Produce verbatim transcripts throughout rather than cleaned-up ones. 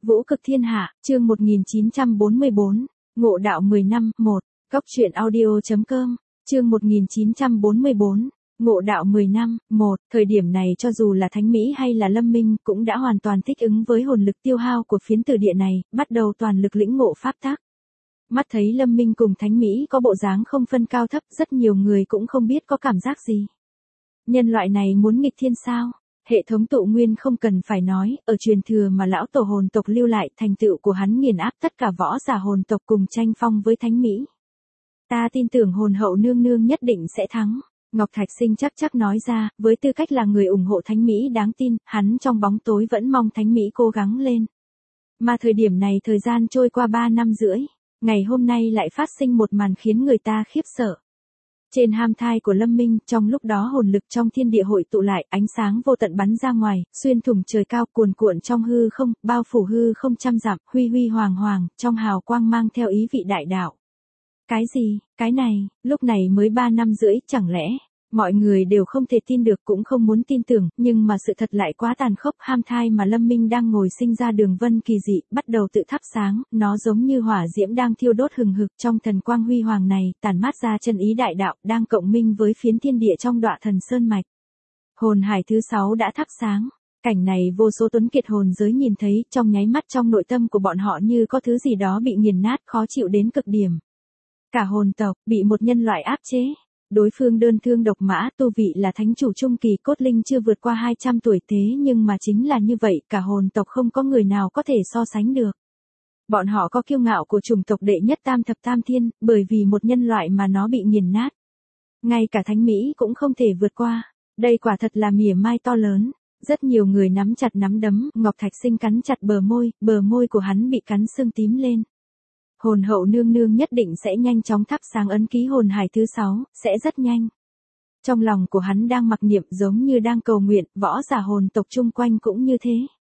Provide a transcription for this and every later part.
Vũ cực thiên hạ, chương một nghìn chín trăm bốn mươi bốn, Ngộ đạo mười năm, một, Cóc truyện audio.com, chương một nghìn chín trăm bốn mươi bốn, Ngộ đạo mười năm, một, thời điểm này cho dù là Thánh Mỹ hay là Lâm Minh cũng đã hoàn toàn thích ứng với hồn lực tiêu hao của phiến tử địa này, bắt đầu toàn lực lĩnh ngộ pháp tắc. Mắt thấy Lâm Minh cùng Thánh Mỹ có bộ dáng không phân cao thấp, rất nhiều người cũng không biết có cảm giác gì. Nhân loại này muốn nghịch thiên sao? Hệ thống tụ nguyên không cần phải nói, ở truyền thừa mà lão tổ hồn tộc lưu lại, thành tựu của hắn nghiền áp tất cả võ giả hồn tộc cùng tranh phong với Thánh Mỹ. Ta tin tưởng hồn hậu nương nương nhất định sẽ thắng. Ngọc Thạch Sinh chắc chắc nói ra, với tư cách là người ủng hộ Thánh Mỹ đáng tin, hắn trong bóng tối vẫn mong Thánh Mỹ cố gắng lên. Mà thời điểm này thời gian trôi qua ba năm rưỡi, ngày hôm nay lại phát sinh một màn khiến người ta khiếp sợ. Trên ham thai của Lâm Minh, trong lúc đó hồn lực trong thiên địa hội tụ lại, ánh sáng vô tận bắn ra ngoài, xuyên thủng trời cao, cuồn cuộn trong hư không, bao phủ hư không trăm dặm, huy huy hoàng hoàng, trong hào quang mang theo ý vị đại đạo. Cái gì, cái này, lúc này mới ba năm rưỡi, chẳng lẽ, mọi người đều không thể tin được cũng không muốn tin tưởng, nhưng mà sự thật lại quá tàn khốc, ham thai mà Lâm Minh đang ngồi sinh ra đường vân kỳ dị, bắt đầu tự thắp sáng, nó giống như hỏa diễm đang thiêu đốt hừng hực trong thần quang huy hoàng này, tản mát ra chân ý đại đạo, đang cộng minh với phiến thiên địa trong đọa thần sơn mạch. Hồn hải thứ sáu đã thắp sáng. Cảnh này vô số tuấn kiệt hồn giới nhìn thấy, trong nháy mắt trong nội tâm của bọn họ như có thứ gì đó bị nghiền nát, khó chịu đến cực điểm. Cả hồn tộc, bị một nhân loại áp chế. Đối phương đơn thương độc mã, tu vị là thánh chủ trung kỳ, cốt linh chưa vượt qua hai trăm tuổi, thế nhưng mà chính là như vậy, cả hồn tộc không có người nào có thể so sánh được. Bọn họ có kiêu ngạo của chủng tộc đệ nhất tam thập tam thiên, bởi vì một nhân loại mà nó bị nghiền nát. Ngay cả Thánh Mỹ cũng không thể vượt qua. Đây quả thật là mỉa mai to lớn. Rất nhiều người nắm chặt nắm đấm, Ngọc Thạch Sinh cắn chặt bờ môi, bờ môi của hắn bị cắn sưng tím lên. Hồn hậu nương nương nhất định sẽ nhanh chóng thắp sáng ấn ký hồn hải thứ sáu, sẽ rất nhanh. Trong lòng của hắn đang mặc niệm giống như đang cầu nguyện, võ giả hồn tộc chung quanh cũng như thế.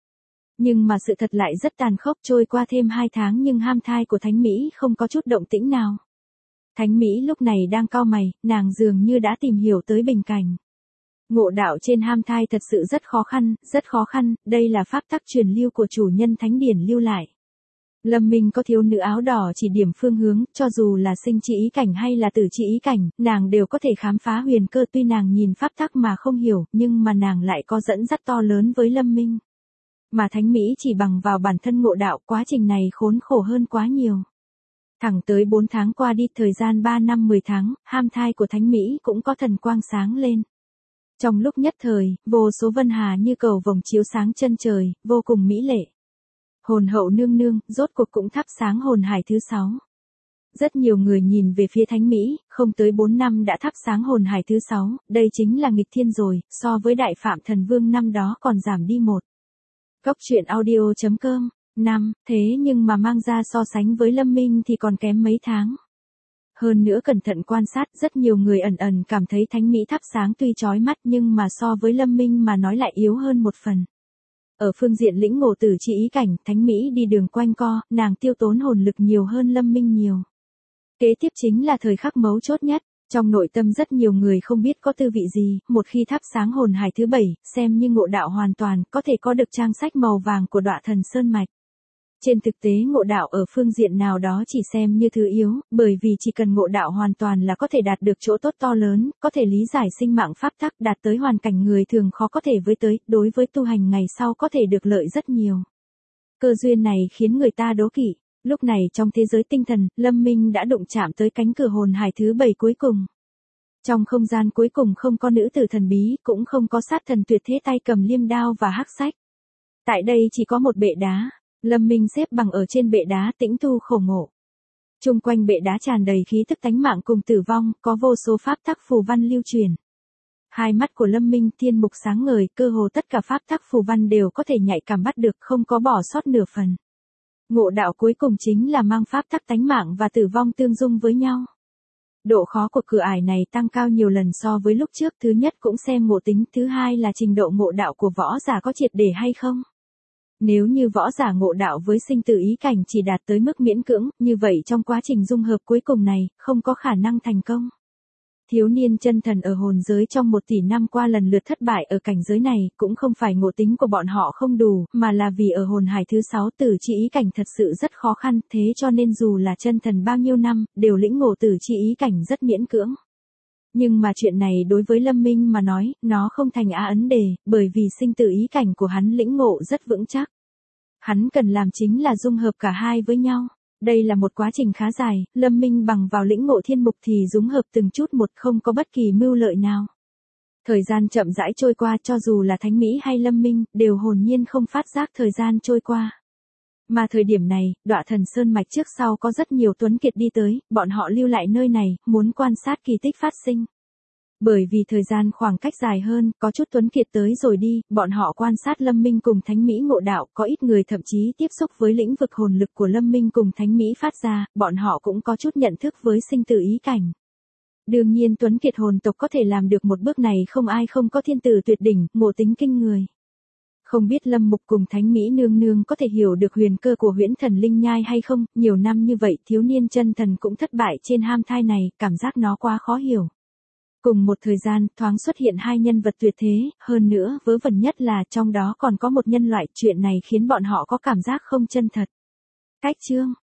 Nhưng mà sự thật lại rất tàn khốc, trôi qua thêm hai tháng nhưng ham thai của Thánh Mỹ không có chút động tĩnh nào. Thánh Mỹ lúc này đang cau mày, nàng dường như đã tìm hiểu tới bình cảnh. Ngộ đạo trên ham thai thật sự rất khó khăn, rất khó khăn, đây là pháp tắc truyền lưu của chủ nhân thánh điển lưu lại. Lâm Minh có thiếu nữ áo đỏ chỉ điểm phương hướng, cho dù là sinh chi ý cảnh hay là tử chi ý cảnh, nàng đều có thể khám phá huyền cơ, tuy nàng nhìn pháp tắc mà không hiểu, nhưng mà nàng lại có dẫn dắt to lớn với Lâm Minh. Mà Thánh Mỹ chỉ bằng vào bản thân ngộ đạo, quá trình này khốn khổ hơn quá nhiều. Thẳng tới bốn tháng qua đi, thời gian ba năm mười tháng, ham thai của Thánh Mỹ cũng có thần quang sáng lên. Trong lúc nhất thời, vô số vân hà như cầu vồng chiếu sáng chân trời, vô cùng mỹ lệ. Hồn hậu nương nương, rốt cuộc cũng thắp sáng hồn hải thứ sáu. Rất nhiều người nhìn về phía Thánh Mỹ, không tới bốn năm đã thắp sáng hồn hải thứ sáu, đây chính là nghịch thiên rồi, so với đại phạm thần vương năm đó còn giảm đi một. Cóc truyện audio.com, năm, thế nhưng mà mang ra so sánh với Lâm Minh thì còn kém mấy tháng. Hơn nữa cẩn thận quan sát, rất nhiều người ẩn ẩn cảm thấy Thánh Mỹ thắp sáng tuy chói mắt nhưng mà so với Lâm Minh mà nói lại yếu hơn một phần. Ở phương diện lĩnh ngộ tử chi ý cảnh, Thánh Mỹ đi đường quanh co, nàng tiêu tốn hồn lực nhiều hơn Lâm Minh nhiều. Kế tiếp chính là thời khắc mấu chốt nhất, trong nội tâm rất nhiều người không biết có tư vị gì, một khi thắp sáng hồn hải thứ bảy, xem như ngộ đạo hoàn toàn, có thể có được trang sách màu vàng của đọa thần sơn mạch. Trên thực tế ngộ đạo ở phương diện nào đó chỉ xem như thứ yếu, bởi vì chỉ cần ngộ đạo hoàn toàn là có thể đạt được chỗ tốt to lớn, có thể lý giải sinh mạng pháp tắc, đạt tới hoàn cảnh người thường khó có thể với tới, đối với tu hành ngày sau có thể được lợi rất nhiều. Cơ duyên này khiến người ta đố kỵ. Lúc này trong thế giới tinh thần, Lâm Minh đã đụng chạm tới cánh cửa hồn hải thứ bảy cuối cùng. Trong không gian cuối cùng không có nữ tử thần bí, cũng không có sát thần tuyệt thế tay cầm liêm đao và hắc sách. Tại đây chỉ có một bệ đá. Lâm Minh xếp bằng ở trên bệ đá tĩnh tu khổ ngộ. Trung quanh bệ đá tràn đầy khí tức tánh mạng cùng tử vong, có vô số pháp tắc phù văn lưu truyền. Hai mắt của Lâm Minh thiên mục sáng ngời, cơ hồ tất cả pháp tắc phù văn đều có thể nhạy cảm bắt được, không có bỏ sót nửa phần. Ngộ đạo cuối cùng chính là mang pháp tắc tánh mạng và tử vong tương dung với nhau. Độ khó của cửa ải này tăng cao nhiều lần so với lúc trước, thứ nhất cũng xem ngộ tính, thứ hai là trình độ ngộ đạo của võ giả có triệt để hay không. Nếu như võ giả ngộ đạo với sinh tử ý cảnh chỉ đạt tới mức miễn cưỡng, như vậy trong quá trình dung hợp cuối cùng này, không có khả năng thành công. thiếu niên chân thần ở hồn giới trong một tỷ năm qua lần lượt thất bại ở cảnh giới này, cũng không phải ngộ tính của bọn họ không đủ, mà là vì ở hồn hải thứ sáu tử chi ý cảnh thật sự rất khó khăn, thế cho nên dù là chân thần bao nhiêu năm, đều lĩnh ngộ tử chi ý cảnh rất miễn cưỡng. Nhưng mà chuyện này đối với Lâm Minh mà nói, nó không thành á ấn đề, bởi vì sinh tử ý cảnh của hắn lĩnh ngộ rất vững chắc. Hắn cần làm chính là dung hợp cả hai với nhau. Đây là một quá trình khá dài, Lâm Minh bằng vào lĩnh ngộ thiên mục thì dung hợp từng chút một, không có bất kỳ mưu lợi nào. Thời gian chậm rãi trôi qua, cho dù là Thánh Mỹ hay Lâm Minh, đều hồn nhiên không phát giác thời gian trôi qua. Mà thời điểm này, Đọa Thần Sơn mạch trước sau có rất nhiều tuấn kiệt đi tới, bọn họ lưu lại nơi này, muốn quan sát kỳ tích phát sinh. Bởi vì thời gian khoảng cách dài hơn, có chút tuấn kiệt tới rồi đi, bọn họ quan sát Lâm Minh cùng Thánh Mỹ ngộ đạo, có ít người thậm chí tiếp xúc với lĩnh vực hồn lực của Lâm Minh cùng Thánh Mỹ phát ra, bọn họ cũng có chút nhận thức với sinh tử ý cảnh. Đương nhiên tuấn kiệt hồn tộc có thể làm được một bước này, không ai không có thiên tử tuyệt đỉnh, ngộ tính kinh người. Không biết Lâm Mục cùng Thánh Mỹ nương nương có thể hiểu được huyền cơ của huyễn thần linh nhai hay không, nhiều năm như vậy thiếu niên chân thần cũng thất bại trên ham thai này, cảm giác nó quá khó hiểu. Cùng một thời gian, thoáng xuất hiện hai nhân vật tuyệt thế, hơn nữa, vớ vẩn nhất là trong đó còn có một nhân loại, chuyện này khiến bọn họ có cảm giác không chân thật. Cách chương